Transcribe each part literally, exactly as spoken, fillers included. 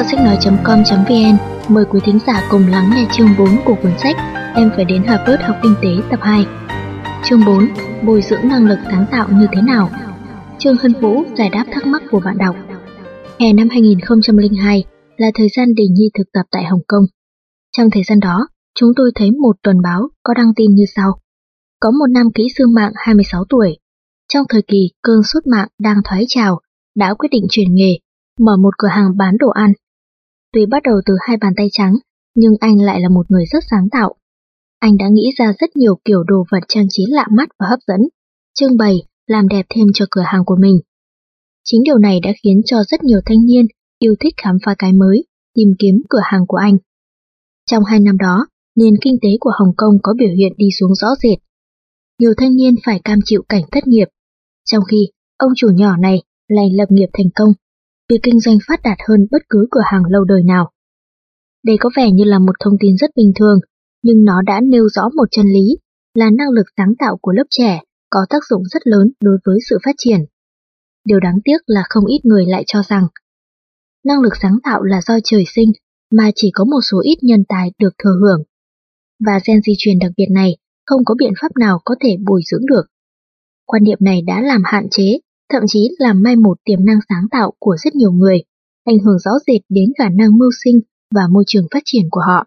sách nói chấm com chấm vn mời quý thính giả cùng lắng nghe chương bốn của cuốn sách Em phải đến Harvard học kinh tế tập hai. Chương bốn. Bồi dưỡng năng lực sáng tạo như thế nào? Trương Hân Vũ giải đáp thắc mắc của bạn đọc. Hè năm hai nghìn không trăm lẻ hai là thời gian Đình Nhi thực tập tại Hồng Kông. Trong thời gian đó, chúng tôi thấy một tuần báo có đăng tin như sau. Có một nam kỹ sư mạng hai mươi sáu tuổi, trong thời kỳ cơn sốt mạng đang thoái trào, đã quyết định chuyển nghề, mở một cửa hàng bán đồ ăn. Tuy bắt đầu từ hai bàn tay trắng, nhưng anh lại là một người rất sáng tạo. Anh đã nghĩ ra rất nhiều kiểu đồ vật trang trí lạ mắt và hấp dẫn, trưng bày, làm đẹp thêm cho cửa hàng của mình. Chính điều này đã khiến cho rất nhiều thanh niên yêu thích khám phá cái mới, tìm kiếm cửa hàng của anh. Trong hai năm đó, nền kinh tế của Hồng Kông có biểu hiện đi xuống rõ rệt. Nhiều thanh niên phải cam chịu cảnh thất nghiệp, trong khi ông chủ nhỏ này lại lập nghiệp thành công, việc kinh doanh phát đạt hơn bất cứ cửa hàng lâu đời nào. Đây có vẻ như là một thông tin rất bình thường, nhưng nó đã nêu rõ một chân lý là năng lực sáng tạo của lớp trẻ có tác dụng rất lớn đối với sự phát triển. Điều đáng tiếc là không ít người lại cho rằng năng lực sáng tạo là do trời sinh mà chỉ có một số ít nhân tài được thừa hưởng. Và gen di truyền đặc biệt này không có biện pháp nào có thể bồi dưỡng được. Quan niệm này đã làm hạn chế, thậm chí làm mai một tiềm năng sáng tạo của rất nhiều người, ảnh hưởng rõ rệt đến khả năng mưu sinh và môi trường phát triển của họ.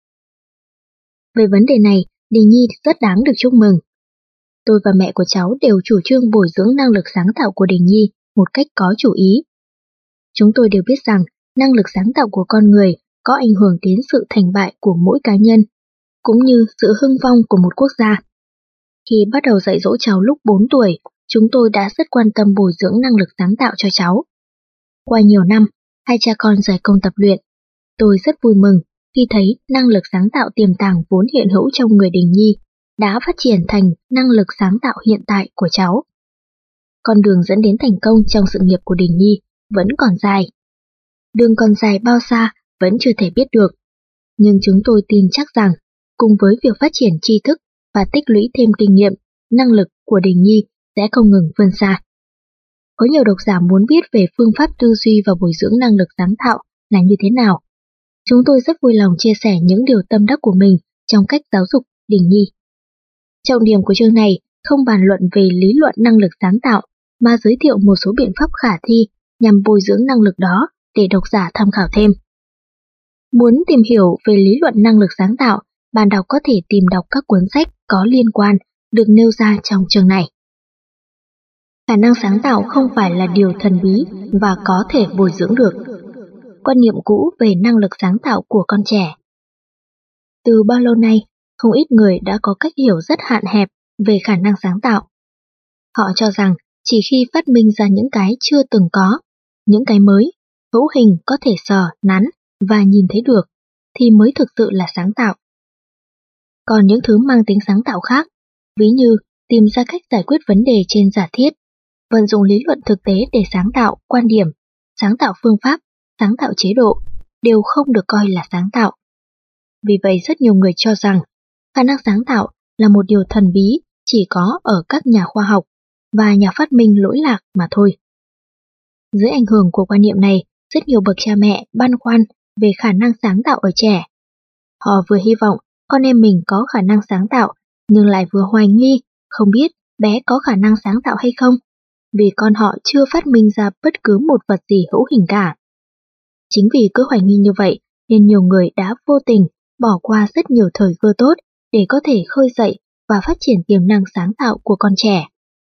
Về vấn đề này, Đình Nhi rất đáng được chúc mừng. Tôi và mẹ của cháu đều chủ trương bồi dưỡng năng lực sáng tạo của Đình Nhi một cách có chủ ý. Chúng tôi đều biết rằng năng lực sáng tạo của con người có ảnh hưởng đến sự thành bại của mỗi cá nhân, cũng như sự hưng vong của một quốc gia. Khi bắt đầu dạy dỗ cháu lúc bốn tuổi, chúng tôi đã rất quan tâm bồi dưỡng năng lực sáng tạo cho cháu. Qua nhiều năm, hai cha con dày công tập luyện, tôi rất vui mừng khi thấy năng lực sáng tạo tiềm tàng vốn hiện hữu trong người Đình Nhi đã phát triển thành năng lực sáng tạo hiện tại của cháu. Con đường dẫn đến thành công trong sự nghiệp của Đình Nhi vẫn còn dài. Đường còn dài bao xa vẫn chưa thể biết được, nhưng chúng tôi tin chắc rằng cùng với việc phát triển tri thức và tích lũy thêm kinh nghiệm, năng lực của Đình Nhi sẽ không ngừng vươn xa. Có nhiều độc giả muốn biết về phương pháp tư duy và bồi dưỡng năng lực sáng tạo là như thế nào. Chúng tôi rất vui lòng chia sẻ những điều tâm đắc của mình trong cách giáo dục Đình Nhi. Trọng điểm của chương này không bàn luận về lý luận năng lực sáng tạo, mà giới thiệu một số biện pháp khả thi nhằm bồi dưỡng năng lực đó để độc giả tham khảo thêm. Muốn tìm hiểu về lý luận năng lực sáng tạo, bạn đọc có thể tìm đọc các cuốn sách có liên quan được nêu ra trong chương này. Khả năng sáng tạo không phải là điều thần bí và có thể bồi dưỡng được. Quan niệm cũ về năng lực sáng tạo của con trẻ. Từ bao lâu nay, không ít người đã có cách hiểu rất hạn hẹp về khả năng sáng tạo. Họ cho rằng chỉ khi phát minh ra những cái chưa từng có, những cái mới, hữu hình có thể sờ, nắn và nhìn thấy được, thì mới thực sự là sáng tạo. Còn những thứ mang tính sáng tạo khác, ví như tìm ra cách giải quyết vấn đề trên giả thiết, vận dụng lý luận thực tế để sáng tạo quan điểm, sáng tạo phương pháp, sáng tạo chế độ, đều không được coi là sáng tạo. Vì vậy rất nhiều người cho rằng khả năng sáng tạo là một điều thần bí chỉ có ở các nhà khoa học và nhà phát minh lỗi lạc mà thôi. Dưới ảnh hưởng của quan niệm này, rất nhiều bậc cha mẹ băn khoăn về khả năng sáng tạo ở trẻ. Họ vừa hy vọng con em mình có khả năng sáng tạo, nhưng lại vừa hoài nghi, không biết bé có khả năng sáng tạo hay không, vì con họ chưa phát minh ra bất cứ một vật gì hữu hình cả. Chính vì cứ hoài nghi như vậy, nên nhiều người đã vô tình bỏ qua rất nhiều thời cơ tốt để có thể khơi dậy và phát triển tiềm năng sáng tạo của con trẻ.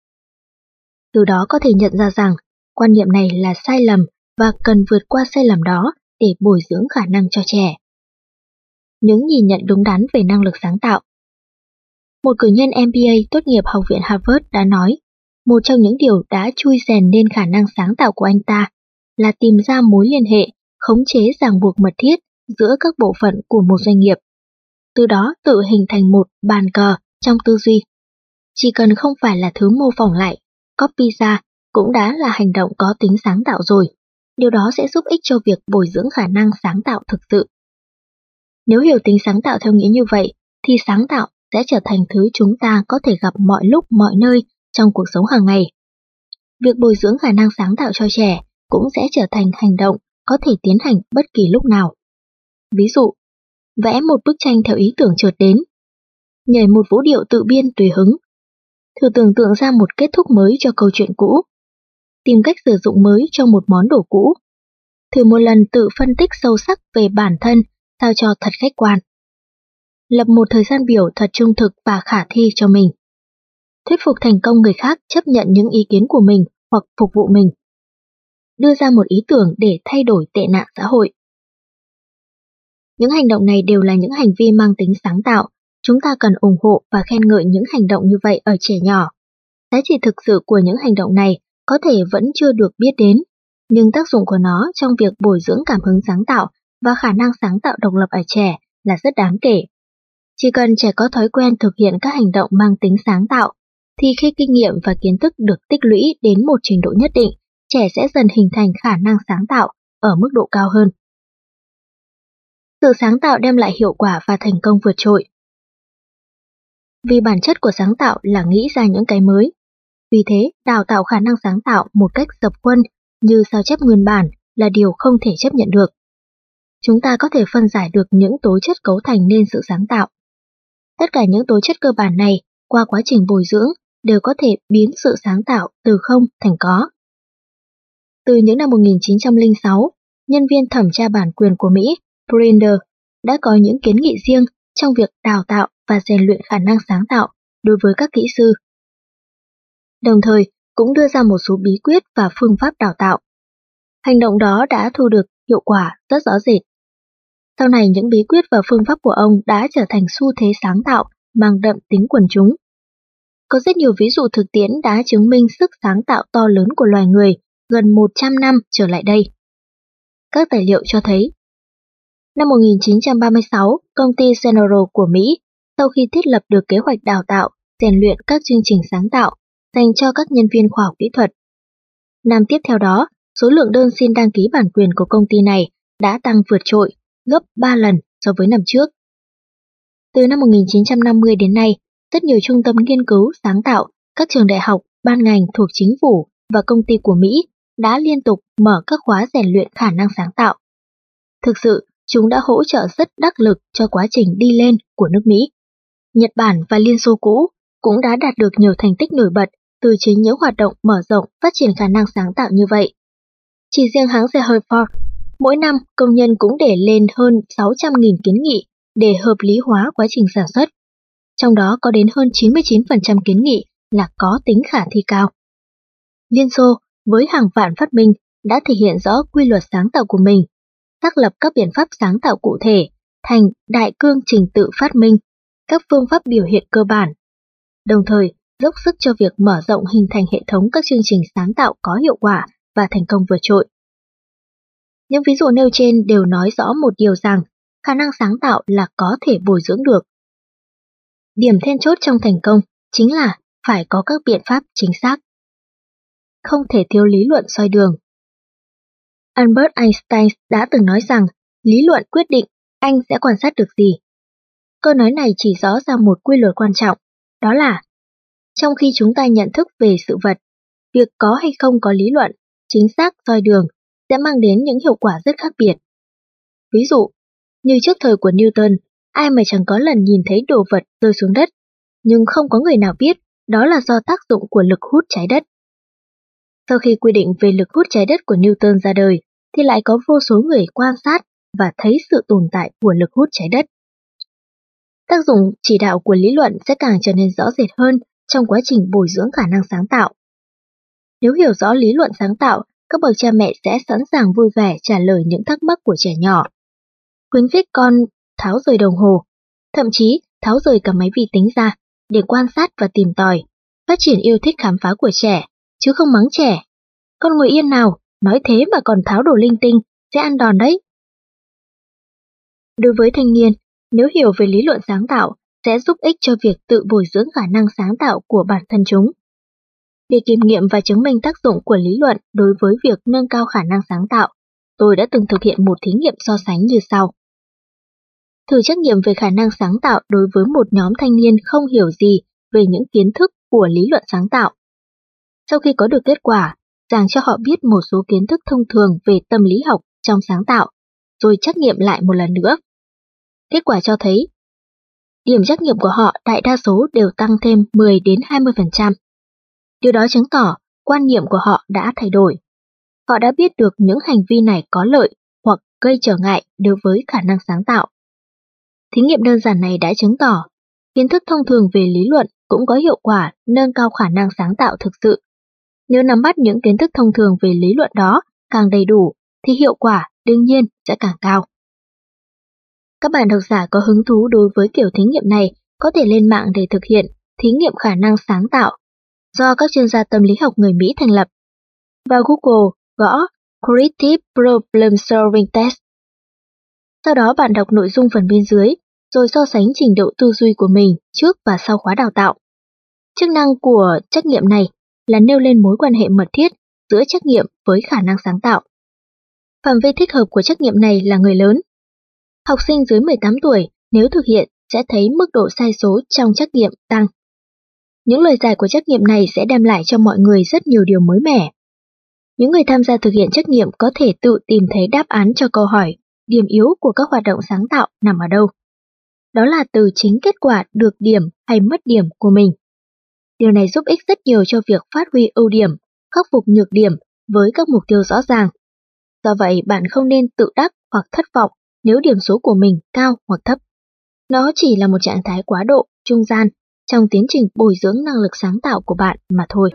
Từ đó có thể nhận ra rằng quan niệm này là sai lầm và cần vượt qua sai lầm đó để bồi dưỡng khả năng cho trẻ. Những nhìn nhận đúng đắn về năng lực sáng tạo. Một cử nhân em bê a tốt nghiệp Học viện Harvard đã nói, một trong những điều đã chui rèn nên khả năng sáng tạo của anh ta là tìm ra mối liên hệ, khống chế ràng buộc mật thiết giữa các bộ phận của một doanh nghiệp. Từ đó tự hình thành một bàn cờ trong tư duy. Chỉ cần không phải là thứ mô phỏng lại, copy ra, cũng đã là hành động có tính sáng tạo rồi. Điều đó sẽ giúp ích cho việc bồi dưỡng khả năng sáng tạo thực sự. Nếu hiểu tính sáng tạo theo nghĩa như vậy, thì sáng tạo sẽ trở thành thứ chúng ta có thể gặp mọi lúc mọi nơi trong cuộc sống hàng ngày. Việc bồi dưỡng khả năng sáng tạo cho trẻ cũng sẽ trở thành hành động có thể tiến hành bất kỳ lúc nào. Ví dụ, vẽ một bức tranh theo ý tưởng chợt đến, nhảy một vũ điệu tự biên tùy hứng, thử tưởng tượng ra một kết thúc mới cho câu chuyện cũ, tìm cách sử dụng mới cho một món đồ cũ, thử một lần tự phân tích sâu sắc về bản thân sao cho thật khách quan. Lập một thời gian biểu thật trung thực và khả thi cho mình. Thuyết phục thành công người khác chấp nhận những ý kiến của mình hoặc phục vụ mình. Đưa ra một ý tưởng để thay đổi tệ nạn xã hội. Những hành động này đều là những hành vi mang tính sáng tạo. Chúng ta cần ủng hộ và khen ngợi những hành động như vậy ở trẻ nhỏ. Giá trị thực sự của những hành động này có thể vẫn chưa được biết đến, nhưng tác dụng của nó trong việc bồi dưỡng cảm hứng sáng tạo và khả năng sáng tạo độc lập ở trẻ là rất đáng kể. Chỉ cần trẻ có thói quen thực hiện các hành động mang tính sáng tạo, thì khi kinh nghiệm và kiến thức được tích lũy đến một trình độ nhất định, trẻ sẽ dần hình thành khả năng sáng tạo ở mức độ cao hơn. Sự sáng tạo đem lại hiệu quả và thành công vượt trội. Vì bản chất của sáng tạo là nghĩ ra những cái mới. Vì thế, đào tạo khả năng sáng tạo một cách dập khuôn như sao chép nguyên bản là điều không thể chấp nhận được. Chúng ta có thể phân giải được những tố chất cấu thành nên sự sáng tạo. Tất cả những tố chất cơ bản này, qua quá trình bồi dưỡng, đều có thể biến sự sáng tạo từ không thành có. Từ những năm một nghìn chín trăm lẻ sáu, nhân viên thẩm tra bản quyền của Mỹ, Brinder, đã có những kiến nghị riêng trong việc đào tạo và rèn luyện khả năng sáng tạo đối với các kỹ sư. Đồng thời, cũng đưa ra một số bí quyết và phương pháp đào tạo. Hành động đó đã thu được hiệu quả rất rõ rệt. Sau này những bí quyết và phương pháp của ông đã trở thành xu thế sáng tạo mang đậm tính quần chúng. Có rất nhiều ví dụ thực tiễn đã chứng minh sức sáng tạo to lớn của loài người gần một trăm năm trở lại đây. Các tài liệu cho thấy, năm một nghìn chín trăm ba mươi sáu, công ty General của Mỹ, sau khi thiết lập được kế hoạch đào tạo, rèn luyện các chương trình sáng tạo dành cho các nhân viên khoa học kỹ thuật. Năm tiếp theo đó, số lượng đơn xin đăng ký bản quyền của công ty này đã tăng vượt trội, gấp ba lần so với năm trước. Từ năm một nghìn chín trăm năm mươi đến nay, rất nhiều trung tâm nghiên cứu sáng tạo, các trường đại học, ban ngành thuộc chính phủ và công ty của Mỹ đã liên tục mở các khóa rèn luyện khả năng sáng tạo. Thực sự, chúng đã hỗ trợ rất đắc lực cho quá trình đi lên của nước Mỹ. Nhật Bản và Liên Xô cũ cũng đã đạt được nhiều thành tích nổi bật từ chính những hoạt động mở rộng phát triển khả năng sáng tạo như vậy. Chỉ riêng hãng xe hơi Ford, mỗi năm công nhân cũng để lên hơn sáu trăm nghìn kiến nghị để hợp lý hóa quá trình sản xuất. Trong đó có đến hơn chín mươi chín phần trăm kiến nghị là có tính khả thi cao. Liên Xô với hàng vạn phát minh đã thể hiện rõ quy luật sáng tạo của mình, xác lập các biện pháp sáng tạo cụ thể thành đại cương trình tự phát minh, các phương pháp biểu hiện cơ bản, đồng thời dốc sức cho việc mở rộng hình thành hệ thống các chương trình sáng tạo có hiệu quả và thành công vượt trội. Những ví dụ nêu trên đều nói rõ một điều rằng khả năng sáng tạo là có thể bồi dưỡng được. Điểm then chốt trong thành công chính là phải có các biện pháp chính xác. Không thể thiếu lý luận soi đường. Albert Einstein đã từng nói rằng lý luận quyết định anh sẽ quan sát được gì. Câu nói này chỉ rõ ra một quy luật quan trọng, đó là trong khi chúng ta nhận thức về sự vật, việc có hay không có lý luận, chính xác soi đường sẽ mang đến những hiệu quả rất khác biệt. Ví dụ, như trước thời của Newton, ai mà chẳng có lần nhìn thấy đồ vật rơi xuống đất, nhưng không có người nào biết đó là do tác dụng của lực hút trái đất. Sau khi quy định về lực hút trái đất của Newton ra đời, thì lại có vô số người quan sát và thấy sự tồn tại của lực hút trái đất. Tác dụng chỉ đạo của lý luận sẽ càng trở nên rõ rệt hơn trong quá trình bồi dưỡng khả năng sáng tạo. Nếu hiểu rõ lý luận sáng tạo, các bậc cha mẹ sẽ sẵn sàng vui vẻ trả lời những thắc mắc của trẻ nhỏ. Khuyến khích con tháo rời đồng hồ, thậm chí tháo rời cả máy vi tính ra để quan sát và tìm tòi, phát triển yêu thích khám phá của trẻ, chứ không mắng trẻ. Con ngồi yên nào, nói thế mà còn tháo đồ linh tinh, sẽ ăn đòn đấy. Đối với thanh niên, nếu hiểu về lý luận sáng tạo, sẽ giúp ích cho việc tự bồi dưỡng khả năng sáng tạo của bản thân chúng. Để kiểm nghiệm và chứng minh tác dụng của lý luận đối với việc nâng cao khả năng sáng tạo, tôi đã từng thực hiện một thí nghiệm so sánh như sau. Thử trắc nghiệm về khả năng sáng tạo đối với một nhóm thanh niên không hiểu gì về những kiến thức của lý luận sáng tạo. Sau khi có được kết quả, giảng cho họ biết một số kiến thức thông thường về tâm lý học trong sáng tạo, rồi trắc nghiệm lại một lần nữa. Kết quả cho thấy, điểm trắc nghiệm của họ đại đa số đều tăng thêm mười đến hai mươi phần trăm. Điều đó chứng tỏ quan niệm của họ đã thay đổi. Họ đã biết được những hành vi này có lợi hoặc gây trở ngại đối với khả năng sáng tạo. Thí nghiệm đơn giản này đã chứng tỏ kiến thức thông thường về lý luận cũng có hiệu quả nâng cao khả năng sáng tạo thực sự. Nếu nắm bắt những kiến thức thông thường về lý luận đó càng đầy đủ thì hiệu quả đương nhiên sẽ càng cao. Các bạn độc giả có hứng thú đối với kiểu thí nghiệm này có thể lên mạng để thực hiện thí nghiệm khả năng sáng tạo do các chuyên gia tâm lý học người Mỹ thành lập. Vào Google gõ Creative Problem Solving Test. Sau đó bạn đọc nội dung phần bên dưới, rồi so sánh trình độ tư duy của mình trước và sau khóa đào tạo. Chức năng của trắc nghiệm này là nêu lên mối quan hệ mật thiết giữa trắc nghiệm với khả năng sáng tạo. Phạm vi thích hợp của trắc nghiệm này là người lớn. Học sinh dưới mười tám tuổi nếu thực hiện sẽ thấy mức độ sai số trong trắc nghiệm tăng. Những lời giải của trắc nghiệm này sẽ đem lại cho mọi người rất nhiều điều mới mẻ. Những người tham gia thực hiện trắc nghiệm có thể tự tìm thấy đáp án cho câu hỏi điểm yếu của các hoạt động sáng tạo nằm ở đâu. Đó là từ chính kết quả được điểm hay mất điểm của mình. Điều này giúp ích rất nhiều cho việc phát huy ưu điểm, khắc phục nhược điểm với các mục tiêu rõ ràng. Do vậy, bạn không nên tự đắc hoặc thất vọng nếu điểm số của mình cao hoặc thấp. Nó chỉ là một trạng thái quá độ, trung gian trong tiến trình bồi dưỡng năng lực sáng tạo của bạn mà thôi.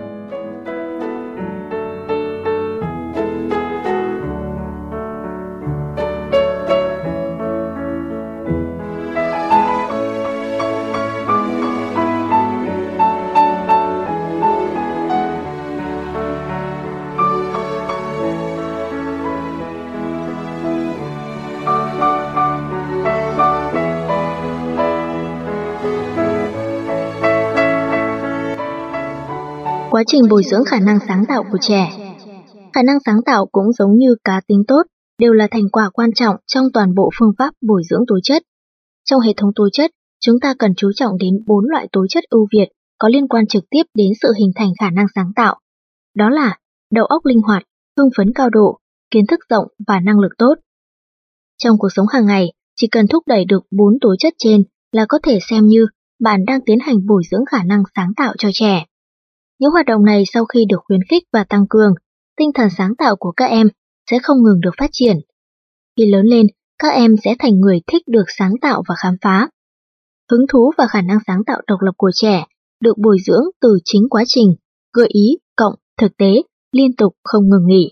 Quá trình bồi dưỡng khả năng sáng tạo của trẻ. Khả năng sáng tạo cũng giống như cá tính tốt, đều là thành quả quan trọng trong toàn bộ phương pháp bồi dưỡng tố chất. Trong hệ thống tố chất, chúng ta cần chú trọng đến bốn loại tố chất ưu việt có liên quan trực tiếp đến sự hình thành khả năng sáng tạo. Đó là đầu óc linh hoạt, hưng phấn cao độ, kiến thức rộng và năng lực tốt. Trong cuộc sống hàng ngày, chỉ cần thúc đẩy được bốn tố chất trên là có thể xem như bạn đang tiến hành bồi dưỡng khả năng sáng tạo cho trẻ. Những hoạt động này sau khi được khuyến khích và tăng cường, tinh thần sáng tạo của các em sẽ không ngừng được phát triển. Khi lớn lên, các em sẽ thành người thích được sáng tạo và khám phá. Hứng thú và khả năng sáng tạo độc lập của trẻ được bồi dưỡng từ chính quá trình, gợi ý, cộng, thực tế, liên tục không ngừng nghỉ.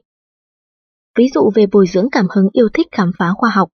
Ví dụ về bồi dưỡng cảm hứng yêu thích khám phá khoa học.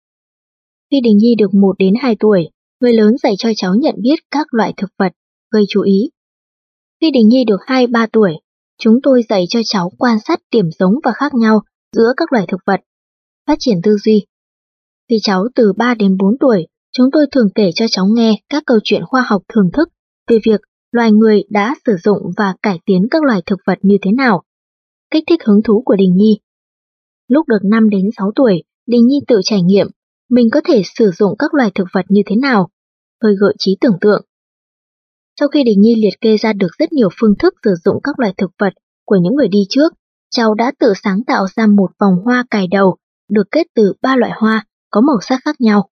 Khi Đình Nhi được một đến hai tuổi, người lớn dạy cho cháu nhận biết các loại thực vật, gây chú ý. Khi Đình Nhi được hai ba tuổi, chúng tôi dạy cho cháu quan sát điểm giống và khác nhau giữa các loài thực vật, phát triển tư duy. Khi cháu từ ba đến bốn tuổi, chúng tôi thường kể cho cháu nghe các câu chuyện khoa học thưởng thức về việc loài người đã sử dụng và cải tiến các loài thực vật như thế nào, kích thích hứng thú của Đình Nhi. Lúc được năm đến sáu tuổi, Đình Nhi tự trải nghiệm mình có thể sử dụng các loài thực vật như thế nào, hơi gợi trí tưởng tượng. Sau khi Đình Nhi liệt kê ra được rất nhiều phương thức sử dụng các loài thực vật của những người đi trước, cháu đã tự sáng tạo ra một vòng hoa cài đầu được kết từ ba loại hoa có màu sắc khác nhau.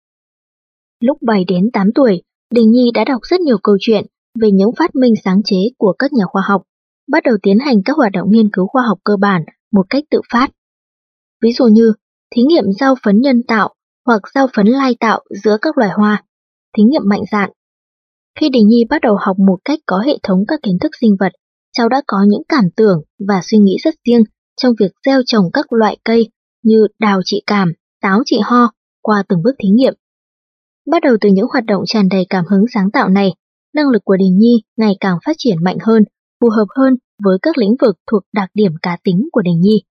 Lúc bảy đến tám tuổi, Đình Nhi đã đọc rất nhiều câu chuyện về những phát minh sáng chế của các nhà khoa học, bắt đầu tiến hành các hoạt động nghiên cứu khoa học cơ bản một cách tự phát. Ví dụ như thí nghiệm giao phấn nhân tạo hoặc giao phấn lai tạo giữa các loài hoa, thí nghiệm mạnh dạn. Khi Đình Nhi bắt đầu học một cách có hệ thống các kiến thức sinh vật, cháu đã có những cảm tưởng và suy nghĩ rất riêng trong việc gieo trồng các loại cây như đào trị cảm, táo trị ho qua từng bước thí nghiệm. Bắt đầu từ những hoạt động tràn đầy cảm hứng sáng tạo này, năng lực của Đình Nhi ngày càng phát triển mạnh hơn, phù hợp hơn với các lĩnh vực thuộc đặc điểm cá tính của Đình Nhi.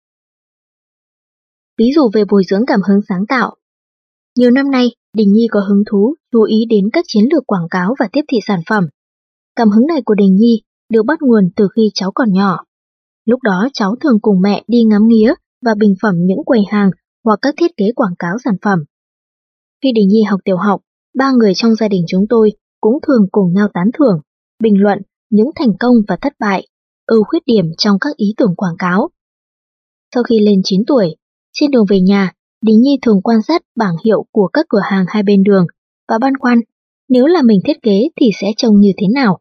Ví dụ về bồi dưỡng cảm hứng sáng tạo. Nhiều năm nay, Đình Nhi có hứng thú chú ý đến các chiến lược quảng cáo và tiếp thị sản phẩm. Cảm hứng này của Đình Nhi được bắt nguồn từ khi cháu còn nhỏ. Lúc đó cháu thường cùng mẹ đi ngắm nghía và bình phẩm những quầy hàng hoặc các thiết kế quảng cáo sản phẩm. Khi Đình Nhi học tiểu học, ba người trong gia đình chúng tôi cũng thường cùng nhau tán thưởng, bình luận những thành công và thất bại, ưu khuyết điểm trong các ý tưởng quảng cáo. Sau khi lên chín tuổi, Trên đường về nhà, Đình Nhi thường quan sát bảng hiệu của các cửa hàng hai bên đường và băn khoăn, nếu là mình thiết kế thì sẽ trông như thế nào.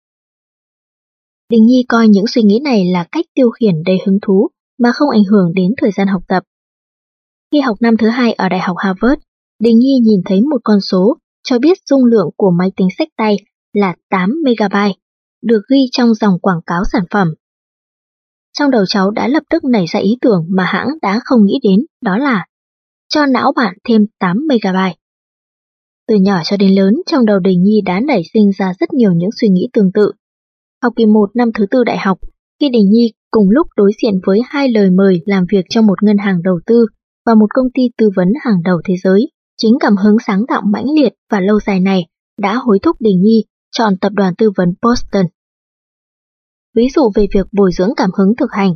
Đình Nhi coi những suy nghĩ này là cách tiêu khiển đầy hứng thú mà không ảnh hưởng đến thời gian học tập. Khi học năm thứ hai ở Đại học Harvard, Đình Nhi nhìn thấy một con số cho biết dung lượng của máy tính xách tay là tám mê-ga-bai, được ghi trong dòng quảng cáo sản phẩm. Trong đầu cháu đã lập tức nảy ra ý tưởng mà hãng đã không nghĩ đến, đó là cho não bạn thêm tám mê-ga-bai. Từ nhỏ cho đến lớn, trong đầu Đình Nhi đã nảy sinh ra rất nhiều những suy nghĩ tương tự. Học kỳ một năm thứ tư đại học, khi Đình Nhi cùng lúc đối diện với hai lời mời làm việc cho một ngân hàng đầu tư và một công ty tư vấn hàng đầu thế giới, chính cảm hứng sáng tạo mãnh liệt và lâu dài này đã hối thúc Đình Nhi chọn tập đoàn tư vấn Boston. Ví dụ về việc bồi dưỡng cảm hứng thực hành.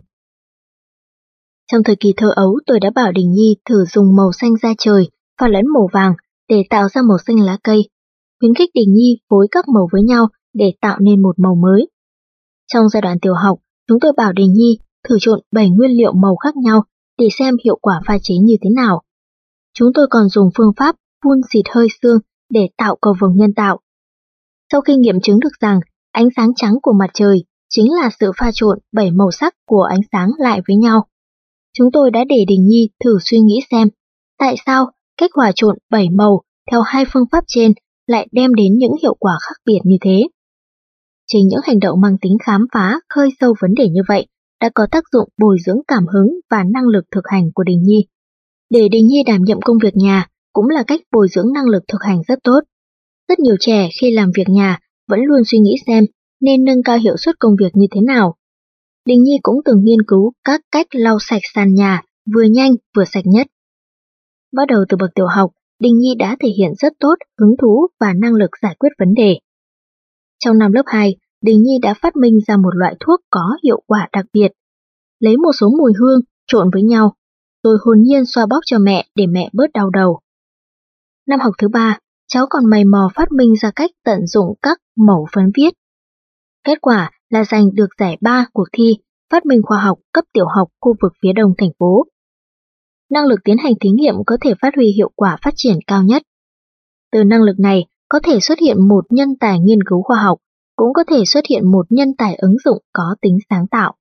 Trong thời kỳ thơ ấu, tôi đã bảo Đình Nhi thử dùng màu xanh da trời pha lẫn màu vàng để tạo ra màu xanh lá cây, khuyến khích Đình Nhi phối các màu với nhau để tạo nên một màu mới. Trong giai đoạn tiểu học, chúng tôi bảo Đình Nhi thử trộn bảy nguyên liệu màu khác nhau để xem hiệu quả pha chế như thế nào. Chúng tôi còn dùng phương pháp phun xịt hơi sương để tạo cầu vồng nhân tạo. Sau khi nghiệm chứng được rằng ánh sáng trắng của mặt trời chính là sự pha trộn bảy màu sắc của ánh sáng lại với nhau, chúng tôi đã để Đình Nhi thử suy nghĩ xem tại sao cách hòa trộn bảy màu theo hai phương pháp trên lại đem đến những hiệu quả khác biệt như thế. Chính những hành động mang tính khám phá, khơi sâu vấn đề như vậy đã có tác dụng bồi dưỡng cảm hứng và năng lực thực hành của Đình Nhi. Để Đình Nhi đảm nhiệm công việc nhà cũng là cách bồi dưỡng năng lực thực hành rất tốt. Rất nhiều trẻ khi làm việc nhà vẫn luôn suy nghĩ xem nên nâng cao hiệu suất công việc như thế nào. Đình Nhi cũng từng nghiên cứu các cách lau sạch sàn nhà vừa nhanh vừa sạch nhất. Bắt đầu từ bậc tiểu học, Đình Nhi đã thể hiện rất tốt hứng thú và năng lực giải quyết vấn đề. Trong năm lớp hai, Đình Nhi đã phát minh ra một loại thuốc có hiệu quả đặc biệt. Lấy một số mùi hương trộn với nhau, rồi hồn nhiên xoa bóp cho mẹ để mẹ bớt đau đầu. Năm học thứ ba, cháu còn mày mò phát minh ra cách tận dụng các mẩu phấn viết. Kết quả là giành được giải ba cuộc thi phát minh khoa học cấp tiểu học khu vực phía đông thành phố. Năng lực tiến hành thí nghiệm có thể phát huy hiệu quả phát triển cao nhất. Từ năng lực này có thể xuất hiện một nhân tài nghiên cứu khoa học, cũng có thể xuất hiện một nhân tài ứng dụng có tính sáng tạo.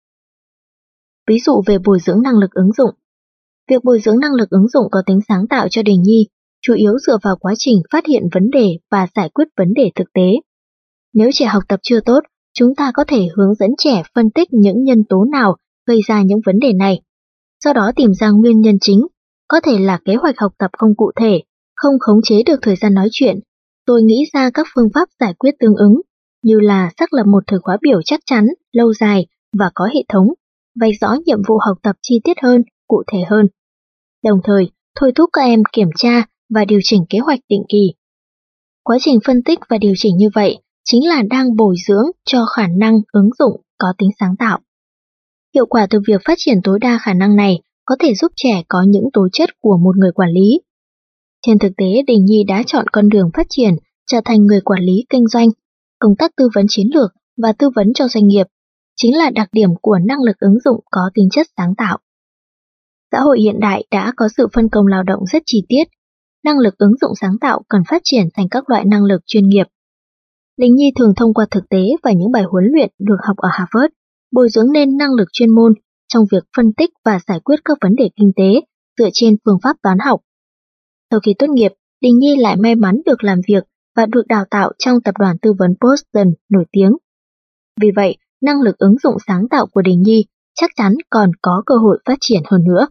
Ví dụ về bồi dưỡng năng lực ứng dụng. Việc bồi dưỡng năng lực ứng dụng có tính sáng tạo cho Đình Nhi chủ yếu dựa vào quá trình phát hiện vấn đề và giải quyết vấn đề thực tế. Nếu trẻ học tập chưa tốt, chúng ta có thể hướng dẫn trẻ phân tích những nhân tố nào gây ra những vấn đề này, sau đó tìm ra nguyên nhân chính, có thể là kế hoạch học tập không cụ thể, không khống chế được thời gian nói chuyện, rồi nghĩ ra các phương pháp giải quyết tương ứng, như là xác lập một thời khóa biểu chắc chắn, lâu dài và có hệ thống, vạch rõ nhiệm vụ học tập chi tiết hơn, cụ thể hơn. Đồng thời, thôi thúc các em kiểm tra và điều chỉnh kế hoạch định kỳ. Quá trình phân tích và điều chỉnh như vậy chính là đang bồi dưỡng cho khả năng ứng dụng có tính sáng tạo. Hiệu quả từ việc phát triển tối đa khả năng này có thể giúp trẻ có những tố chất của một người quản lý. Trên thực tế, Đình Nhi đã chọn con đường phát triển trở thành người quản lý kinh doanh, công tác tư vấn chiến lược và tư vấn cho doanh nghiệp, chính là đặc điểm của năng lực ứng dụng có tính chất sáng tạo. Xã hội hiện đại đã có sự phân công lao động rất chi tiết, năng lực ứng dụng sáng tạo cần phát triển thành các loại năng lực chuyên nghiệp. Đình Nhi thường thông qua thực tế và những bài huấn luyện được học ở Harvard, bồi dưỡng nên năng lực chuyên môn trong việc phân tích và giải quyết các vấn đề kinh tế dựa trên phương pháp toán học. Sau khi tốt nghiệp, Đình Nhi lại may mắn được làm việc và được đào tạo trong tập đoàn tư vấn Boston nổi tiếng. Vì vậy, năng lực ứng dụng sáng tạo của Đình Nhi chắc chắn còn có cơ hội phát triển hơn nữa.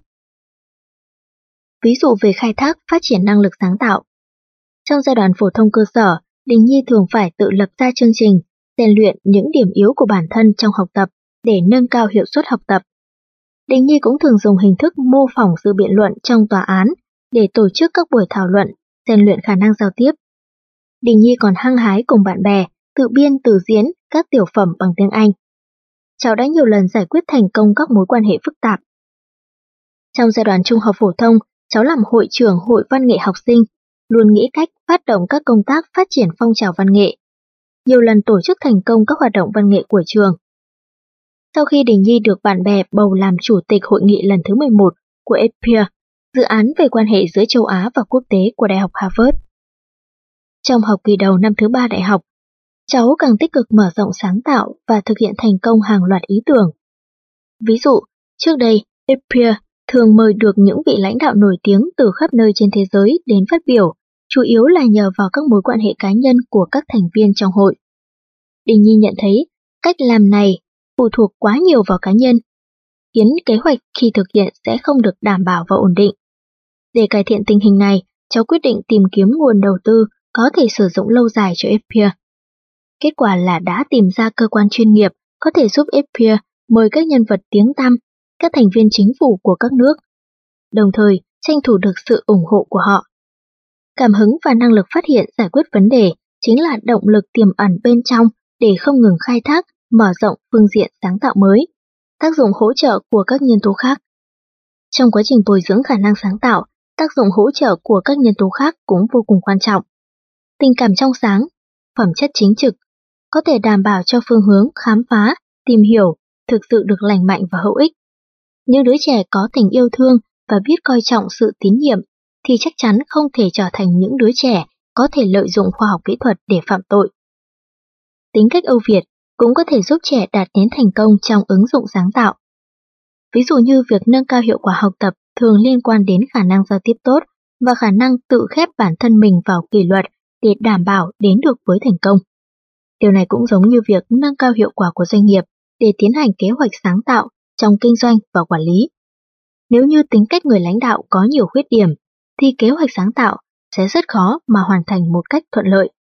Ví dụ về khai thác phát triển năng lực sáng tạo. Trong giai đoạn phổ thông cơ sở, Đình Nhi thường phải tự lập ra chương trình, rèn luyện những điểm yếu của bản thân trong học tập để nâng cao hiệu suất học tập. Đình Nhi cũng thường dùng hình thức mô phỏng sự biện luận trong tòa án để tổ chức các buổi thảo luận, rèn luyện khả năng giao tiếp. Đình Nhi còn hăng hái cùng bạn bè tự biên tự diễn các tiểu phẩm bằng tiếng Anh. Cháu đã nhiều lần giải quyết thành công các mối quan hệ phức tạp. Trong giai đoạn trung học phổ thông, cháu làm hội trưởng hội văn nghệ học sinh, luôn nghĩ cách phát động các công tác phát triển phong trào văn nghệ. Nhiều lần tổ chức thành công các hoạt động văn nghệ của trường. Sau khi Đình Nhi được bạn bè bầu làm chủ tịch hội nghị lần thứ mười một của Appiah, dự án về quan hệ giữa châu Á và quốc tế của Đại học Harvard. Trong học kỳ đầu năm thứ ba đại học, cháu càng tích cực mở rộng sáng tạo và thực hiện thành công hàng loạt ý tưởng. Ví dụ, trước đây, Appiah thường mời được những vị lãnh đạo nổi tiếng từ khắp nơi trên thế giới đến phát biểu, chủ yếu là nhờ vào các mối quan hệ cá nhân của các thành viên trong hội. Đình Nhi nhận thấy cách làm này phụ thuộc quá nhiều vào cá nhân, khiến kế hoạch khi thực hiện sẽ không được đảm bảo và ổn định. Để cải thiện tình hình này, cháu quyết định tìm kiếm nguồn đầu tư có thể sử dụng lâu dài cho Appiah. Kết quả là đã tìm ra cơ quan chuyên nghiệp có thể giúp Appiah mời các nhân vật tiếng tăm, các thành viên chính phủ của các nước, đồng thời tranh thủ được sự ủng hộ của họ. Cảm hứng và năng lực phát hiện giải quyết vấn đề chính là động lực tiềm ẩn bên trong để không ngừng khai thác, mở rộng phương diện sáng tạo mới, tác dụng hỗ trợ của các nhân tố khác. Trong quá trình bồi dưỡng khả năng sáng tạo, tác dụng hỗ trợ của các nhân tố khác cũng vô cùng quan trọng. Tình cảm trong sáng, phẩm chất chính trực, có thể đảm bảo cho phương hướng khám phá, tìm hiểu thực sự được lành mạnh và hữu ích. Những đứa trẻ có tình yêu thương và biết coi trọng sự tín nhiệm thì chắc chắn không thể trở thành những đứa trẻ có thể lợi dụng khoa học kỹ thuật để phạm tội. Tính cách ưu việt cũng có thể giúp trẻ đạt đến thành công trong ứng dụng sáng tạo. Ví dụ như việc nâng cao hiệu quả học tập thường liên quan đến khả năng giao tiếp tốt và khả năng tự khép bản thân mình vào kỷ luật để đảm bảo đến được với thành công. Điều này cũng giống như việc nâng cao hiệu quả của doanh nghiệp để tiến hành kế hoạch sáng tạo trong kinh doanh và quản lý. Nếu như tính cách người lãnh đạo có nhiều khuyết điểm, thì kế hoạch sáng tạo sẽ rất khó mà hoàn thành một cách thuận lợi.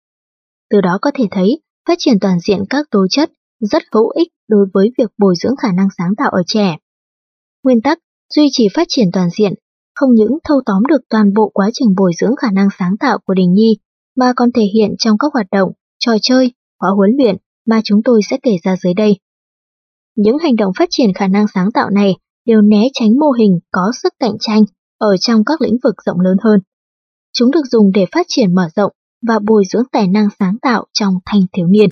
Từ đó có thể thấy, phát triển toàn diện các tố chất rất hữu ích đối với việc bồi dưỡng khả năng sáng tạo ở trẻ. Nguyên tắc duy trì phát triển toàn diện không những thâu tóm được toàn bộ quá trình bồi dưỡng khả năng sáng tạo của Đình Nhi, mà còn thể hiện trong các hoạt động, trò chơi, khóa huấn luyện mà chúng tôi sẽ kể ra dưới đây. Những hành động phát triển khả năng sáng tạo này đều né tránh mô hình có sức cạnh tranh ở trong các lĩnh vực rộng lớn hơn. Chúng được dùng để phát triển mở rộng và bồi dưỡng tài năng sáng tạo trong thanh thiếu niên.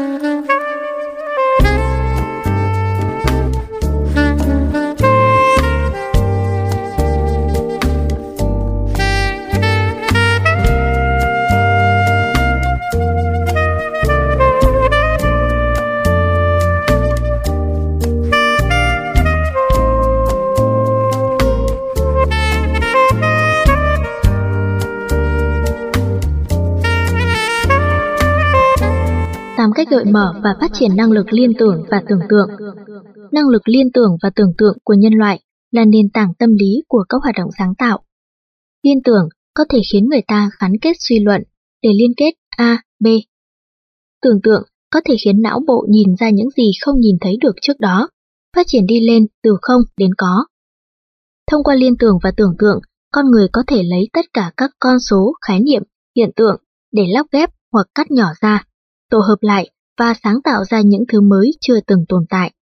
tám cách gợi mở và phát triển năng lực liên tưởng và tưởng tượng. Năng lực liên tưởng và tưởng tượng của nhân loại là nền tảng tâm lý của các hoạt động sáng tạo. Liên tưởng có thể khiến người ta gắn kết suy luận để liên kết A, B. Tưởng tượng có thể khiến não bộ nhìn ra những gì không nhìn thấy được trước đó, phát triển đi lên từ không đến có. Thông qua liên tưởng và tưởng tượng, con người có thể lấy tất cả các con số, khái niệm, hiện tượng để lắp ghép hoặc cắt nhỏ ra, tổ hợp lại và sáng tạo ra những thứ mới chưa từng tồn tại.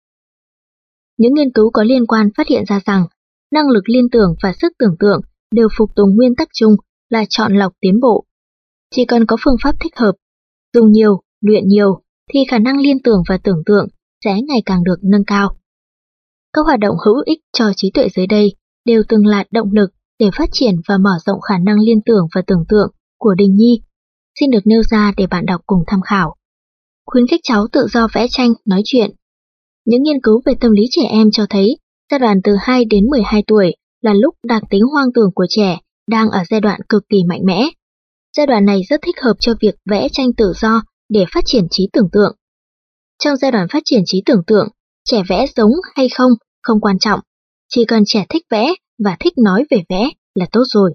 Những nghiên cứu có liên quan phát hiện ra rằng năng lực liên tưởng và sức tưởng tượng đều phục tùng nguyên tắc chung là chọn lọc tiến bộ. Chỉ cần có phương pháp thích hợp, dùng nhiều, luyện nhiều thì khả năng liên tưởng và tưởng tượng sẽ ngày càng được nâng cao. Các hoạt động hữu ích cho trí tuệ dưới đây đều từng là động lực để phát triển và mở rộng khả năng liên tưởng và tưởng tượng của Đình Nhi, xin được nêu ra để bạn đọc cùng tham khảo. Khuyến khích cháu tự do vẽ tranh, nói chuyện. Những nghiên cứu về tâm lý trẻ em cho thấy giai đoạn từ hai đến mười hai tuổi là lúc đặc tính hoang tưởng của trẻ đang ở giai đoạn cực kỳ mạnh mẽ. Giai đoạn này rất thích hợp cho việc vẽ tranh tự do để phát triển trí tưởng tượng. Trong giai đoạn phát triển trí tưởng tượng, trẻ vẽ giống hay không không quan trọng, chỉ cần trẻ thích vẽ và thích nói về vẽ là tốt rồi.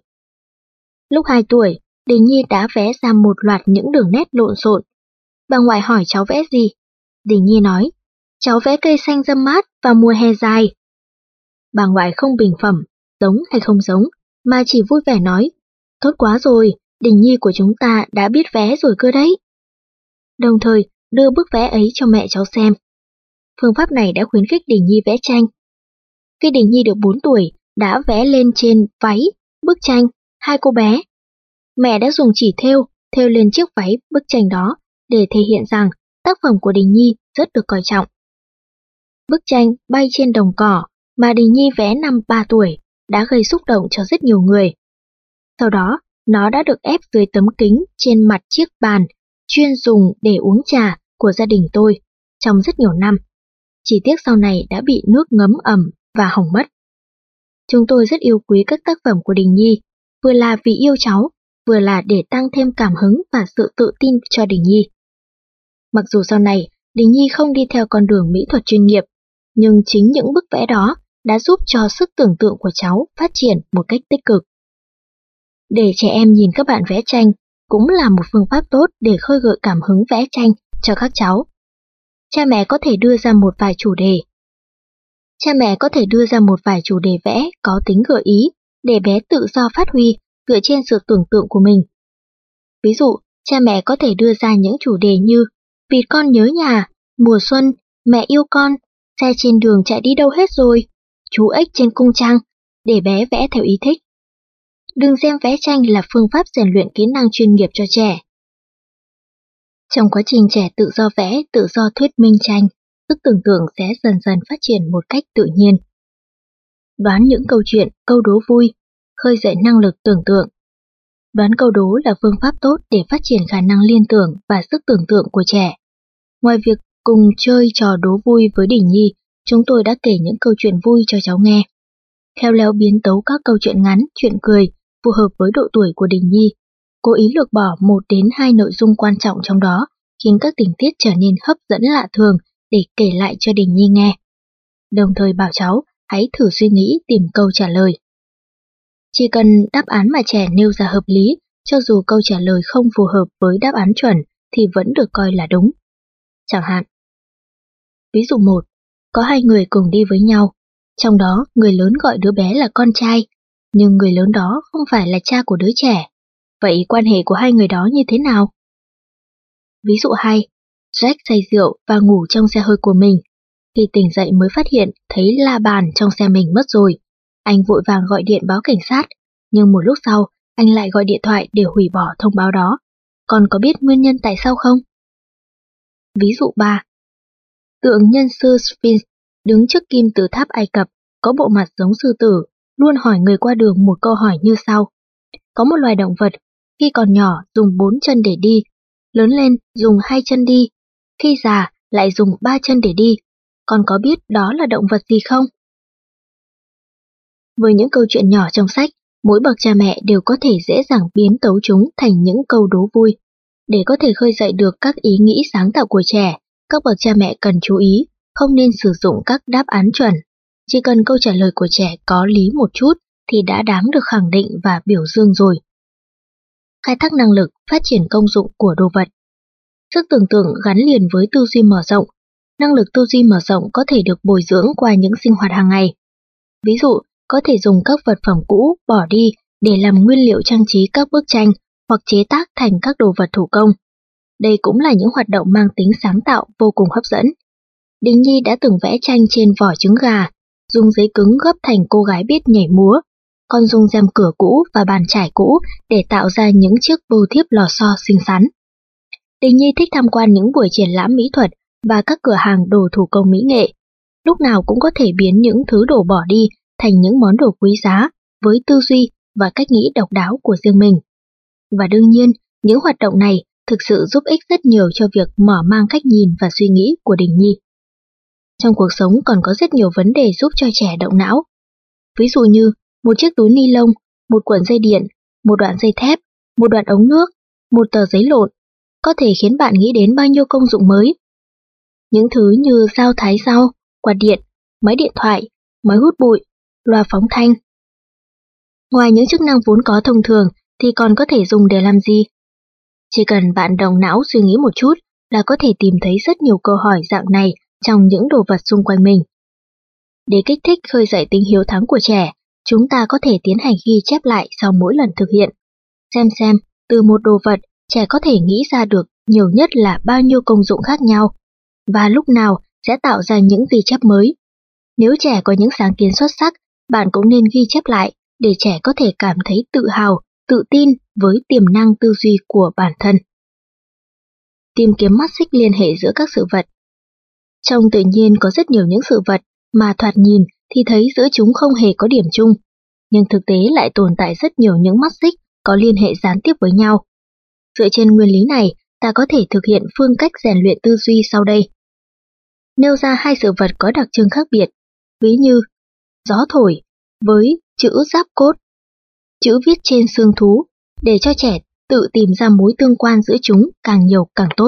Lúc hai tuổi, Đình Nhi đã vẽ ra một loạt những đường nét lộn xộn. Bà ngoại hỏi cháu vẽ gì? Đình Nhi nói, cháu vẽ cây xanh râm mát vào mùa hè dài. Bà ngoại không bình phẩm, giống hay không giống, mà chỉ vui vẻ nói, tốt quá rồi, Đình Nhi của chúng ta đã biết vẽ rồi cơ đấy. Đồng thời đưa bức vẽ ấy cho mẹ cháu xem. Phương pháp này đã khuyến khích Đình Nhi vẽ tranh. Khi Đình Nhi được bốn tuổi, đã vẽ lên trên váy, bức tranh, hai cô bé. Mẹ đã dùng chỉ thêu, thêu lên chiếc váy bức tranh đó để thể hiện rằng tác phẩm của Đình Nhi rất được coi trọng. Bức tranh bay trên đồng cỏ mà Đình Nhi vẽ năm ba tuổi đã gây xúc động cho rất nhiều người. Sau đó, nó đã được ép dưới tấm kính trên mặt chiếc bàn chuyên dùng để uống trà của gia đình tôi trong rất nhiều năm. Chỉ tiếc sau này đã bị nước ngấm ẩm và hỏng mất. Chúng tôi rất yêu quý các tác phẩm của Đình Nhi, vừa là vì yêu cháu, vừa là để tăng thêm cảm hứng và sự tự tin cho Đình Nhi. Mặc dù sau này Đình Nhi không đi theo con đường mỹ thuật chuyên nghiệp, nhưng chính những bức vẽ đó đã giúp cho sức tưởng tượng của cháu phát triển một cách tích cực. Để trẻ em nhìn các bạn vẽ tranh cũng là một phương pháp tốt để khơi gợi cảm hứng vẽ tranh cho các cháu. Cha mẹ có thể đưa ra một vài chủ đề. Cha mẹ có thể đưa ra một vài chủ đề vẽ có tính gợi ý để bé tự do phát huy dựa trên sự tưởng tượng của mình. Ví dụ, cha mẹ có thể đưa ra những chủ đề như vịt con nhớ nhà, mùa xuân, mẹ yêu con, xe trên đường chạy đi đâu hết rồi, chú ếch trên cung trăng, để bé vẽ theo ý thích. Đừng xem vẽ tranh là phương pháp rèn luyện kỹ năng chuyên nghiệp cho trẻ. Trong quá trình trẻ tự do vẽ, tự do thuyết minh tranh, sức tưởng tượng sẽ dần dần phát triển một cách tự nhiên. Đoán những câu chuyện, câu đố vui, khơi dậy năng lực tưởng tượng. Đoán câu đố là phương pháp tốt để phát triển khả năng liên tưởng và sức tưởng tượng của trẻ. Ngoài việc cùng chơi trò đố vui với Đình Nhi, chúng tôi đã kể những câu chuyện vui cho cháu nghe. Khéo léo biến tấu các câu chuyện ngắn, chuyện cười, phù hợp với độ tuổi của Đình Nhi, cố ý lược bỏ một đến hai nội dung quan trọng trong đó, khiến các tình tiết trở nên hấp dẫn lạ thường để kể lại cho Đình Nhi nghe. Đồng thời bảo cháu hãy thử suy nghĩ tìm câu trả lời. Chỉ cần đáp án mà trẻ nêu ra hợp lý, cho dù câu trả lời không phù hợp với đáp án chuẩn thì vẫn được coi là đúng. Chẳng hạn, ví dụ một, có hai người cùng đi với nhau, trong đó người lớn gọi đứa bé là con trai, nhưng người lớn đó không phải là cha của đứa trẻ. Vậy quan hệ của hai người đó như thế nào? Ví dụ hai, Jack say rượu và ngủ trong xe hơi của mình. Khi tỉnh dậy mới phát hiện thấy la bàn trong xe mình mất rồi. Anh vội vàng gọi điện báo cảnh sát, nhưng một lúc sau anh lại gọi điện thoại để hủy bỏ thông báo đó. Còn có biết nguyên nhân tại sao không? Ví dụ ba, tượng nhân sư Sphinx đứng trước kim tự tháp Ai Cập có bộ mặt giống sư tử, luôn hỏi người qua đường một câu hỏi như sau. Có một loài động vật, khi còn nhỏ dùng bốn chân để đi, lớn lên dùng hai chân đi, khi già lại dùng ba chân để đi. Con có biết đó là động vật gì không? Với những câu chuyện nhỏ trong sách, mỗi bậc cha mẹ đều có thể dễ dàng biến tấu chúng thành những câu đố vui. Để có thể khơi dậy được các ý nghĩ sáng tạo của trẻ, các bậc cha mẹ cần chú ý, không nên sử dụng các đáp án chuẩn. Chỉ cần câu trả lời của trẻ có lý một chút thì đã đáng được khẳng định và biểu dương rồi. Khai thác năng lực, phát triển công dụng của đồ vật. Sức tưởng tượng gắn liền với tư duy mở rộng. Năng lực tư duy mở rộng có thể được bồi dưỡng qua những sinh hoạt hàng ngày. Ví dụ, có thể dùng các vật phẩm cũ bỏ đi để làm nguyên liệu trang trí các bức tranh hoặc chế tác thành các đồ vật thủ công. Đây cũng là những hoạt động mang tính sáng tạo vô cùng hấp dẫn. Đình Nhi đã từng vẽ tranh trên vỏ trứng gà, dùng giấy cứng gấp thành cô gái biết nhảy múa, còn dùng rèm cửa cũ và bàn trải cũ để tạo ra những chiếc bưu thiếp lò xo xinh xắn. Đình Nhi thích tham quan những buổi triển lãm mỹ thuật và các cửa hàng đồ thủ công mỹ nghệ. Lúc nào cũng có thể biến những thứ đồ bỏ đi thành những món đồ quý giá với tư duy và cách nghĩ độc đáo của riêng mình. Và đương nhiên, những hoạt động này thực sự giúp ích rất nhiều cho việc mở mang cách nhìn và suy nghĩ của Đình Nhi. Trong cuộc sống còn có rất nhiều vấn đề giúp cho trẻ động não. Ví dụ như một chiếc túi ni lông, một cuộn dây điện, một đoạn dây thép, một đoạn ống nước, một tờ giấy lộn, có thể khiến bạn nghĩ đến bao nhiêu công dụng mới. Những thứ như dao thái rau, quạt điện, máy điện thoại, máy hút bụi, loa phóng thanh. Ngoài những chức năng vốn có thông thường thì còn có thể dùng để làm gì? Chỉ cần bạn động não suy nghĩ một chút là có thể tìm thấy rất nhiều câu hỏi dạng này trong những đồ vật xung quanh mình. Để kích thích khơi dậy tính hiếu thắng của trẻ, chúng ta có thể tiến hành ghi chép lại sau mỗi lần thực hiện. Xem xem, từ một đồ vật, trẻ có thể nghĩ ra được nhiều nhất là bao nhiêu công dụng khác nhau, và lúc nào sẽ tạo ra những ghi chép mới. Nếu trẻ có những sáng kiến xuất sắc, bạn cũng nên ghi chép lại để trẻ có thể cảm thấy tự hào, tự tin với tiềm năng tư duy của bản thân. Tìm kiếm mắt xích liên hệ giữa các sự vật. Trong tự nhiên có rất nhiều những sự vật mà thoạt nhìn thì thấy giữa chúng không hề có điểm chung. nhưng thực tế lại tồn tại rất nhiều những mắt xích có liên hệ gián tiếp với nhau. Dựa trên nguyên lý này, ta có thể thực hiện phương cách rèn luyện tư duy sau đây. Nêu ra hai sự vật có đặc trưng khác biệt, ví như gió thổi với chữ giáp cốt, chữ viết trên xương thú, để cho trẻ tự tìm ra mối tương quan giữa chúng càng nhiều càng tốt.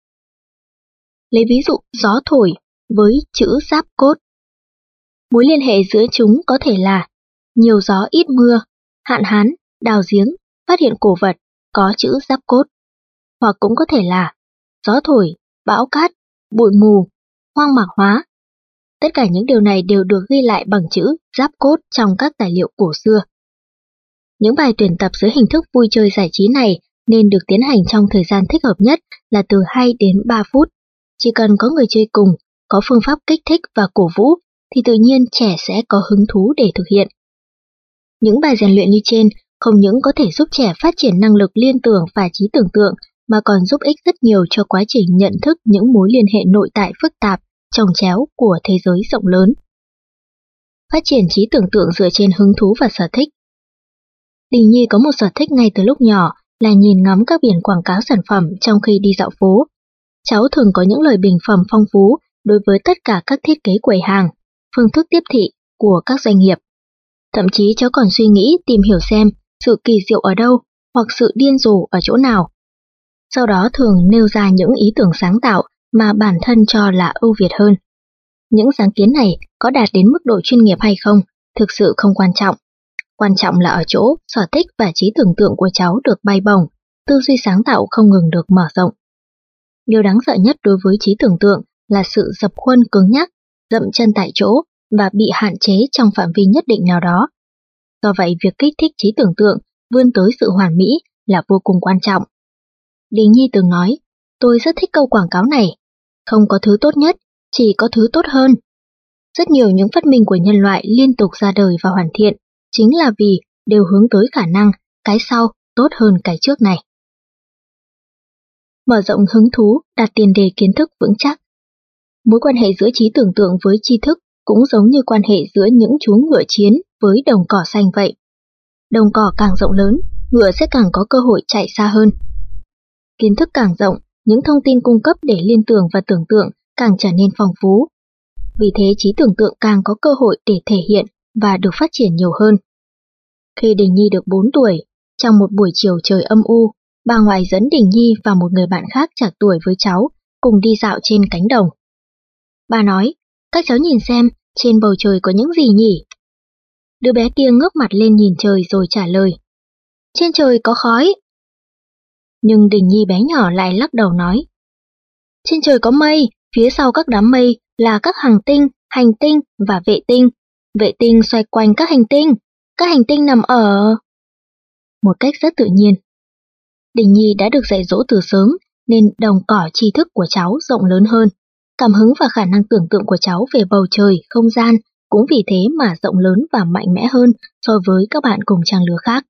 Lấy ví dụ gió thổi với chữ giáp cốt. Mối liên hệ giữa chúng có thể là nhiều gió ít mưa, hạn hán, đào giếng, phát hiện cổ vật, có chữ giáp cốt. Hoặc cũng có thể là gió thổi, bão cát, bụi mù, hoang mạc hóa. Tất cả những điều này đều được ghi lại bằng chữ giáp cốt trong các tài liệu cổ xưa. Những bài tuyển tập dưới hình thức vui chơi giải trí này nên được tiến hành trong thời gian thích hợp nhất là từ hai đến ba phút. Chỉ cần có người chơi cùng, có phương pháp kích thích và cổ vũ, thì tự nhiên trẻ sẽ có hứng thú để thực hiện. Những bài rèn luyện như trên không những có thể giúp trẻ phát triển năng lực liên tưởng và trí tưởng tượng, mà còn giúp ích rất nhiều cho quá trình nhận thức những mối liên hệ nội tại phức tạp, chồng chéo của thế giới rộng lớn. Phát triển trí tưởng tượng dựa trên hứng thú và sở thích. Đình Nhi có một sở thích ngay từ lúc nhỏ là nhìn ngắm các biển quảng cáo sản phẩm trong khi đi dạo phố. Cháu thường có những lời bình phẩm phong phú đối với tất cả các thiết kế quầy hàng, phương thức tiếp thị của các doanh nghiệp. Thậm chí cháu còn suy nghĩ tìm hiểu xem sự kỳ diệu ở đâu hoặc sự điên rồ ở chỗ nào. Sau đó thường nêu ra những ý tưởng sáng tạo mà bản thân cho là ưu việt hơn. Những sáng kiến này có đạt đến mức độ chuyên nghiệp hay không, thực sự không quan trọng. Quan trọng là ở chỗ sở thích và trí tưởng tượng của cháu được bay bổng, tư duy sáng tạo không ngừng được mở rộng. Điều đáng sợ nhất đối với trí tưởng tượng là sự dập khuôn cứng nhắc, dậm chân tại chỗ và bị hạn chế trong phạm vi nhất định nào đó. Do vậy, việc kích thích trí tưởng tượng vươn tới sự hoàn mỹ là vô cùng quan trọng. Đình Nhi từng nói, tôi rất thích câu quảng cáo này, không có thứ tốt nhất, chỉ có thứ tốt hơn. Rất nhiều những phát minh của nhân loại liên tục ra đời và hoàn thiện, chính là vì đều hướng tới khả năng cái sau tốt hơn cái trước này. Mở rộng hứng thú, đặt tiền đề kiến thức vững chắc. Mối quan hệ giữa trí tưởng tượng với tri thức cũng giống như quan hệ giữa những chú ngựa chiến với đồng cỏ xanh vậy. Đồng cỏ càng rộng lớn, ngựa sẽ càng có cơ hội chạy xa hơn. Kiến thức càng rộng, những thông tin cung cấp để liên tưởng và tưởng tượng càng trở nên phong phú. Vì thế trí tưởng tượng càng có cơ hội để thể hiện và được phát triển nhiều hơn. Khi Đình Nhi được bốn tuổi, trong một buổi chiều trời âm u, bà ngoại dẫn Đình Nhi và một người bạn khác trạc tuổi với cháu cùng đi dạo trên cánh đồng. Bà nói, các cháu nhìn xem, trên bầu trời có những gì nhỉ? Đứa bé kia ngước mặt lên nhìn trời rồi trả lời, trên trời có khói. Nhưng Đình Nhi bé nhỏ lại lắc đầu nói, trên trời có mây, phía sau các đám mây là các hành tinh, hành tinh và vệ tinh. Vệ tinh xoay quanh các hành tinh, các hành tinh nằm ở... Một cách rất tự nhiên. Đình Nhi đã được dạy dỗ từ sớm, nên đồng cỏ tri thức của cháu rộng lớn hơn. Cảm hứng và khả năng tưởng tượng của cháu về bầu trời, không gian cũng vì thế mà rộng lớn và mạnh mẽ hơn so với các bạn cùng trang lứa khác.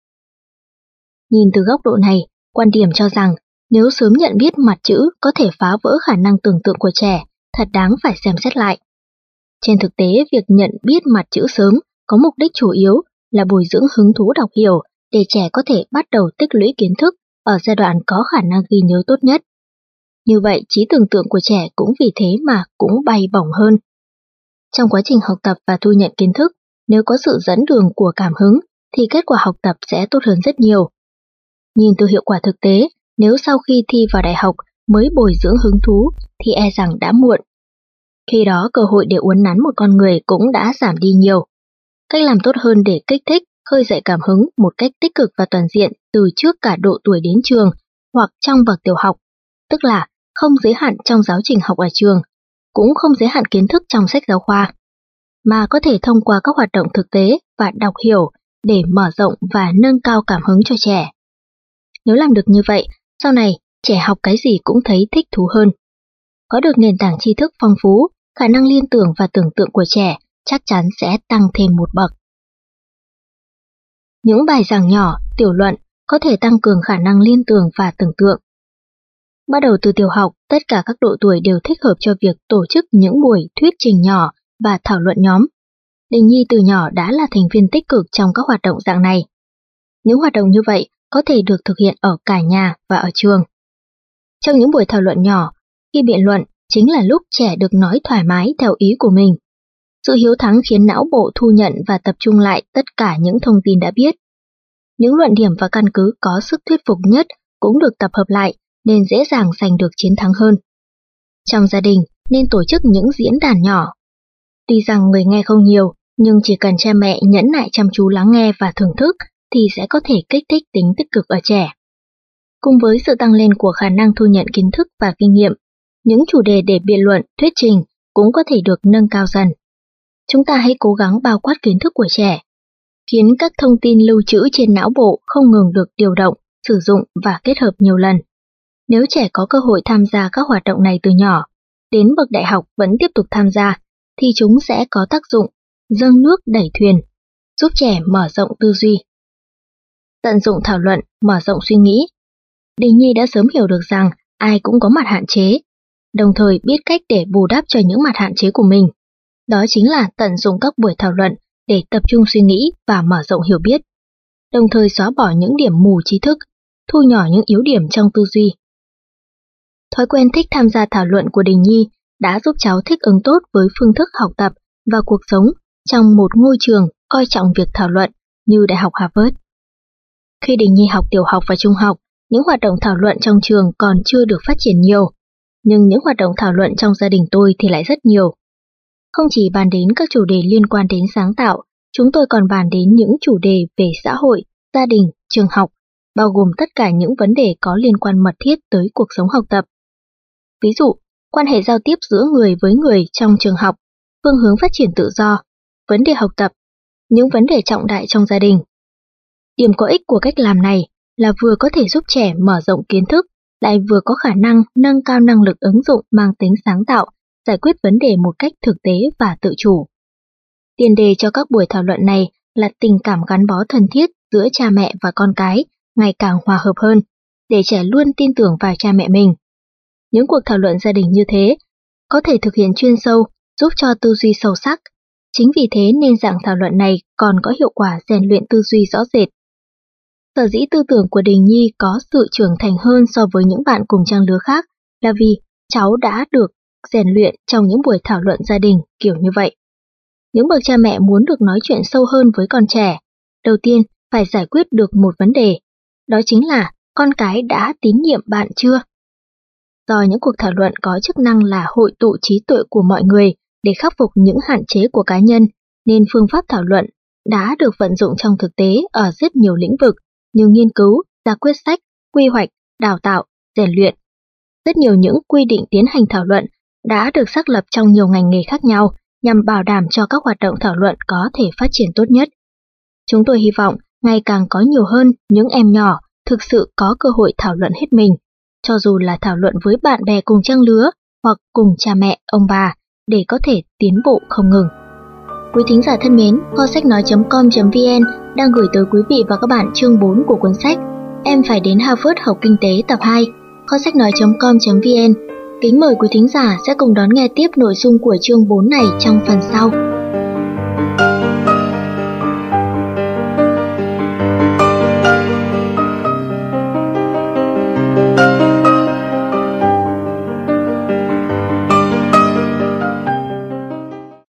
Nhìn từ góc độ này, quan điểm cho rằng nếu sớm nhận biết mặt chữ có thể phá vỡ khả năng tưởng tượng của trẻ, thật đáng phải xem xét lại. Trên thực tế, việc nhận biết mặt chữ sớm có mục đích chủ yếu là bồi dưỡng hứng thú đọc hiểu để trẻ có thể bắt đầu tích lũy kiến thức ở giai đoạn có khả năng ghi nhớ tốt nhất. Như vậy, trí tưởng tượng của trẻ cũng vì thế mà cũng bay bổng hơn. Trong quá trình học tập và thu nhận kiến thức, nếu có sự dẫn đường của cảm hứng thì kết quả học tập sẽ tốt hơn rất nhiều. Nhìn từ hiệu quả thực tế, nếu sau khi thi vào đại học mới bồi dưỡng hứng thú thì e rằng đã muộn. Khi đó cơ hội để uốn nắn một con người cũng đã giảm đi nhiều. Cách làm tốt hơn để kích thích, khơi dậy cảm hứng một cách tích cực và toàn diện từ trước cả độ tuổi đến trường hoặc trong bậc tiểu học, tức là không giới hạn trong giáo trình học ở trường, cũng không giới hạn kiến thức trong sách giáo khoa, mà có thể thông qua các hoạt động thực tế và đọc hiểu để mở rộng và nâng cao cảm hứng cho trẻ. Nếu làm được như vậy, sau này trẻ học cái gì cũng thấy thích thú hơn. Có được nền tảng tri thức phong phú, khả năng liên tưởng và tưởng tượng của trẻ chắc chắn sẽ tăng thêm một bậc. Những bài giảng nhỏ, tiểu luận có thể tăng cường khả năng liên tưởng và tưởng tượng. Bắt đầu từ tiểu học, tất cả các độ tuổi đều thích hợp cho việc tổ chức những buổi thuyết trình nhỏ và thảo luận nhóm. Đình Nhi từ nhỏ đã là thành viên tích cực trong các hoạt động dạng này. Những hoạt động như vậy có thể được thực hiện ở cả nhà và ở trường. Trong những buổi thảo luận nhỏ, khi biện luận chính là lúc trẻ được nói thoải mái theo ý của mình. Sự hiếu thắng khiến não bộ thu nhận và tập trung lại tất cả những thông tin đã biết. Những luận điểm và căn cứ có sức thuyết phục nhất cũng được tập hợp lại nên dễ dàng giành được chiến thắng hơn. Trong gia đình nên tổ chức những diễn đàn nhỏ. Tuy rằng người nghe không nhiều, nhưng chỉ cần cha mẹ nhẫn nại chăm chú lắng nghe và thưởng thức thì sẽ có thể kích thích tính tích cực ở trẻ. Cùng với sự tăng lên của khả năng thu nhận kiến thức và kinh nghiệm, những chủ đề để biện luận, thuyết trình cũng có thể được nâng cao dần. Chúng ta hãy cố gắng bao quát kiến thức của trẻ, khiến các thông tin lưu trữ trên não bộ không ngừng được điều động, sử dụng và kết hợp nhiều lần. Nếu trẻ có cơ hội tham gia các hoạt động này từ nhỏ, đến bậc đại học vẫn tiếp tục tham gia, thì chúng sẽ có tác dụng dâng nước đẩy thuyền, giúp trẻ mở rộng tư duy. Tận dụng thảo luận, mở rộng suy nghĩ. Đình Nhi đã sớm hiểu được rằng ai cũng có mặt hạn chế, đồng thời biết cách để bù đắp cho những mặt hạn chế của mình. Đó chính là tận dụng các buổi thảo luận để tập trung suy nghĩ và mở rộng hiểu biết, đồng thời xóa bỏ những điểm mù trí thức, thu nhỏ những yếu điểm trong tư duy. Thói quen thích tham gia thảo luận của Đình Nhi đã giúp cháu thích ứng tốt với phương thức học tập và cuộc sống trong một ngôi trường coi trọng việc thảo luận như Đại học Harvard. Khi Đình Nhi học tiểu học và trung học, những hoạt động thảo luận trong trường còn chưa được phát triển nhiều, nhưng những hoạt động thảo luận trong gia đình tôi thì lại rất nhiều. Không chỉ bàn đến các chủ đề liên quan đến sáng tạo, chúng tôi còn bàn đến những chủ đề về xã hội, gia đình, trường học, bao gồm tất cả những vấn đề có liên quan mật thiết tới cuộc sống học tập. Ví dụ, quan hệ giao tiếp giữa người với người trong trường học, phương hướng phát triển tự do, vấn đề học tập, những vấn đề trọng đại trong gia đình. Điểm có ích của cách làm này là vừa có thể giúp trẻ mở rộng kiến thức, lại vừa có khả năng nâng cao năng lực ứng dụng mang tính sáng tạo, giải quyết vấn đề một cách thực tế và tự chủ. Tiền đề cho các buổi thảo luận này là tình cảm gắn bó thân thiết giữa cha mẹ và con cái ngày càng hòa hợp hơn, để trẻ luôn tin tưởng vào cha mẹ mình. Những cuộc thảo luận gia đình như thế có thể thực hiện chuyên sâu, giúp cho tư duy sâu sắc. Chính vì thế nên dạng thảo luận này còn có hiệu quả rèn luyện tư duy rõ rệt. Sở dĩ tư tưởng của Đình Nhi có sự trưởng thành hơn so với những bạn cùng trang lứa khác là vì cháu đã được rèn luyện trong những buổi thảo luận gia đình kiểu như vậy. Những bậc cha mẹ muốn được nói chuyện sâu hơn với con trẻ, đầu tiên phải giải quyết được một vấn đề, đó chính là con cái đã tín nhiệm bạn chưa? Do những cuộc thảo luận có chức năng là hội tụ trí tuệ của mọi người để khắc phục những hạn chế của cá nhân, nên phương pháp thảo luận đã được vận dụng trong thực tế ở rất nhiều lĩnh vực như nghiên cứu, ra quyết sách, quy hoạch, đào tạo, rèn luyện. Rất nhiều những quy định tiến hành thảo luận đã được xác lập trong nhiều ngành nghề khác nhau nhằm bảo đảm cho các hoạt động thảo luận có thể phát triển tốt nhất. Chúng tôi hy vọng ngày càng có nhiều hơn những em nhỏ thực sự có cơ hội thảo luận hết mình, cho dù là thảo luận với bạn bè cùng trang lứa hoặc cùng cha mẹ, ông bà, để có thể tiến bộ không ngừng. Quý thính giả thân mến, kho sách nói chấm com chấm vn đang gửi tới quý vị và các bạn chương bốn của cuốn sách Em phải đến Harvard học kinh tế tập hai. Kho sách nói chấm com chấm vn kính mời quý thính giả sẽ cùng đón nghe tiếp nội dung của chương bốn này trong phần sau.